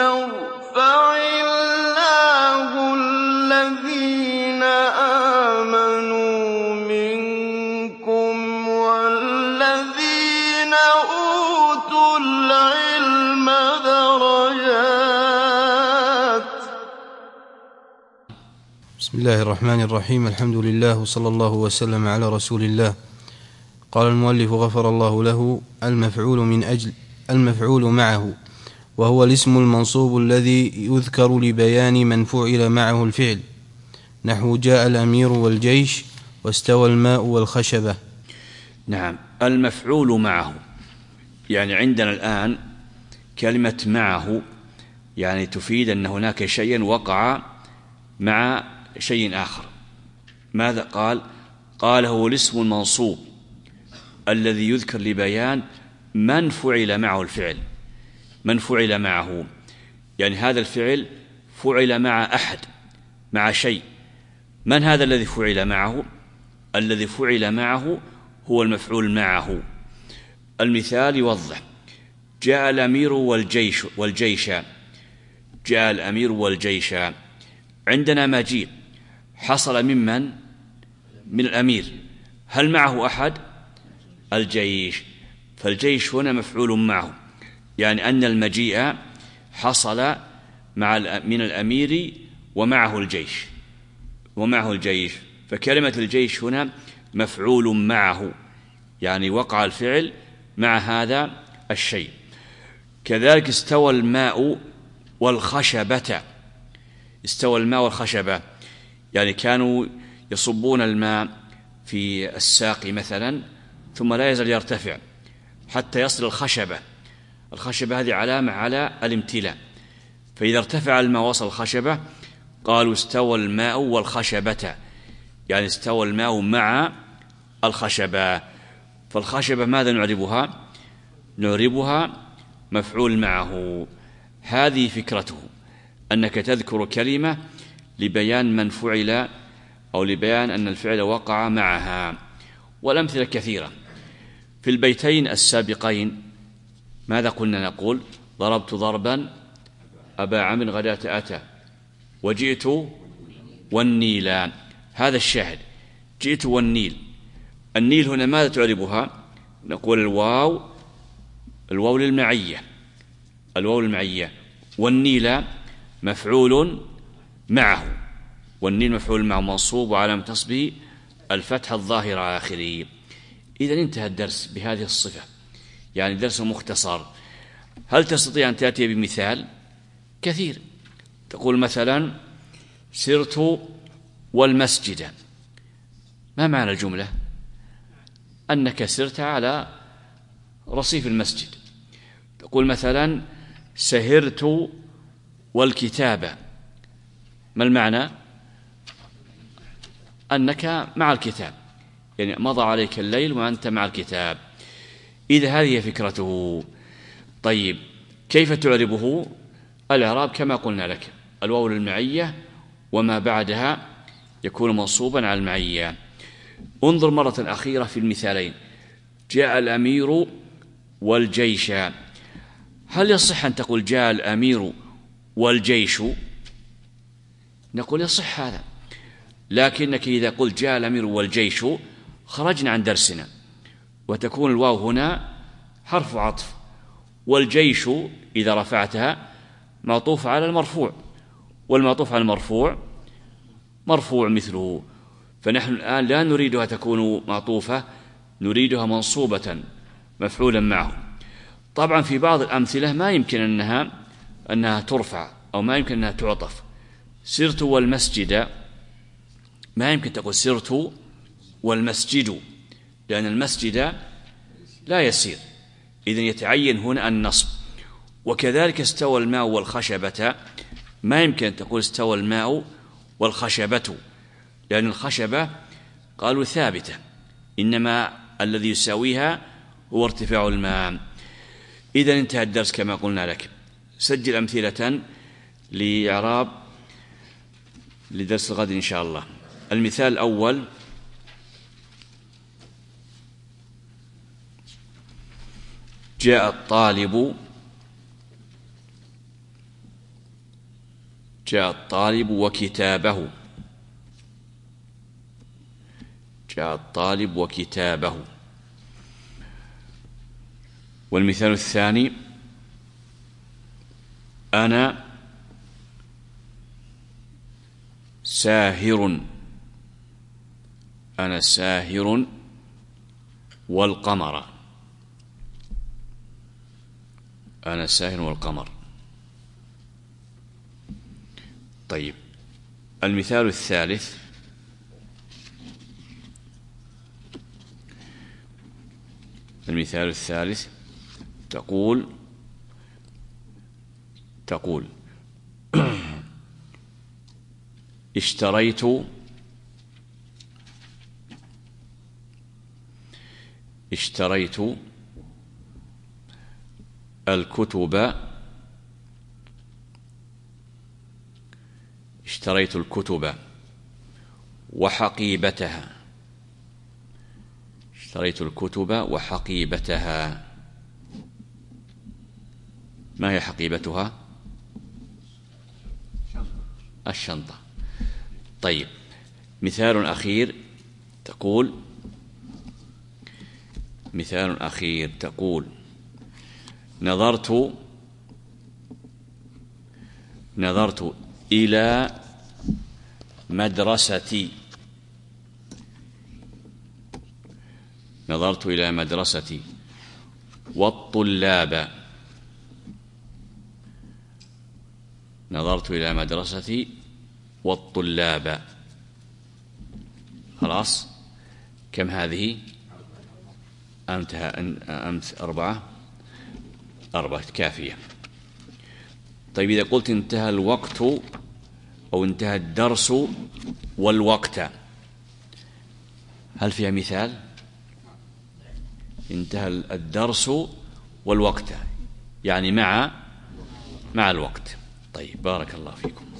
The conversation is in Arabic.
يرفع الله الذين آمنوا منكم والذين أوتوا العلم درجات. بسم الله الرحمن الرحيم. الحمد لله وصلى الله وسلم على رسول الله. قال المؤلف غفر الله له: المفعول معه، وهو الاسم المنصوب الذي يذكر لبيان من فعل معه الفعل، نحو جاء الأمير والجيش واستوى الماء والخشبة. نعم، المفعول معه، يعني عندنا الآن كلمة معه يعني تفيد أن هناك شيئا وقع مع شيء آخر. ماذا قال هو الاسم المنصوب الذي يذكر لبيان من فعل معه الفعل. من فعل معه يعني هذا الفعل فعل مع أحد، مع شيء. من هذا الذي فعل معه؟ الذي فعل معه هو المفعول معه. المثال يوضح: جاء الأمير والجيش. جاء الأمير والجيش. عندنا مجيء حصل من الأمير. هل معه أحد؟ الجيش. فالجيش هنا مفعول معه، يعني أن المجيء حصل من الأمير ومعه الجيش. فكلمة الجيش هنا مفعول معه، يعني وقع الفعل مع هذا الشيء. كذلك استوى الماء والخشبة. استوى الماء والخشبة يعني كانوا يصبون الماء في الساق مثلا، ثم لا يزال يرتفع حتى يصل الخشبة. الخشبة هذه علامة على الامتلاء، فإذا ارتفع الماء وصل الخشبة قالوا استوى الماء والخشبة، يعني استوى الماء مع الخشبة. فالخشبة ماذا نعربها؟ نعربها مفعول معه. هذه فكرته، أنك تذكر كلمة لبيان من فعل أو لبيان أن الفعل وقع معها. والأمثلة كثيرة. في البيتين السابقين ماذا قلنا؟ نقول: ضربت ضربا أبا عمرو غداة أتى، وجئت والنيل. هذا الشاهد، جئت والنيل. النيل هنا ماذا تعربها؟ نقول الواو للمعية. والنيل مفعول معه. والنيل مفعول معه منصوب وعلامة نصبه الفتحة الظاهرة على آخره. إذا انتهى الدرس بهذه الصفة، يعني درس مختصر. هل تستطيع أن تأتي بمثال؟ كثير. تقول مثلا: سرت والمسجد. ما معنى الجملة؟ أنك سرت على رصيف المسجد. تقول مثلا: سهرت والكتاب. ما المعنى؟ أنك مع الكتاب، يعني مضى عليك الليل وأنت مع الكتاب. إذا هذه فكرته. طيب، كيف تعربه؟ الإعراب كما قلنا لك: الواو للمعية وما بعدها يكون منصوبا على المعية. انظر مرة أخيرة في المثالين: جاء الأمير والجيش. هل يصح أن تقول جاء الأمير والجيش؟ نقول يصح هذا، لكنك إذا قلت جاء الأمير والجيش خرجنا عن درسنا، وتكون الواو هنا حرف عطف، والجيش إذا رفعتها معطوف على المرفوع، والمعطوف على المرفوع مرفوع مثله. فنحن الآن لا نريدها تكون معطوفة، نريدها منصوبة مفعولا معه. طبعا في بعض الأمثلة ما يمكن أنها ترفع أو ما يمكن أنها تعطف. سرت والمسجد، ما يمكن تقول سرت والمسجد، لأن المسجد لا يسير، إذن يتعين هنا النصب. وكذلك استوى الماء والخشبة، ما يمكن أن تقول استوى الماء والخشبة، لأن الخشبة قالوا ثابتة، إنما الذي يساويها هو ارتفاع الماء. إذن انتهى الدرس كما قلنا لك. سجل أمثلة لإعراب لدرس الغد إن شاء الله. المثال الأول: جاء الطالب جاء الطالب وكتابه. جاء الطالب وكتابه. والمثال الثاني: أنا ساهر. أنا ساهر والقمر. أنا ساهر والقمر. طيب، المثال الثالث: المثال الثالث تقول اشتريت الكتب. اشتريت الكتب وحقيبتها. اشتريت الكتب وحقيبتها. ما هي حقيبتها؟ الشنطة. طيب، مثال أخير تقول نظرت إلى مدرستي. نظرت إلى مدرستي والطلاب. نظرت إلى مدرستي والطلاب. خلاص، كم هذه؟ أمس 4 كافية. طيب، إذا قلت انتهى الوقت أو انتهى الدرس والوقت، هل فيها مثال؟ انتهى الدرس والوقت يعني مع الوقت. طيب، بارك الله فيكم.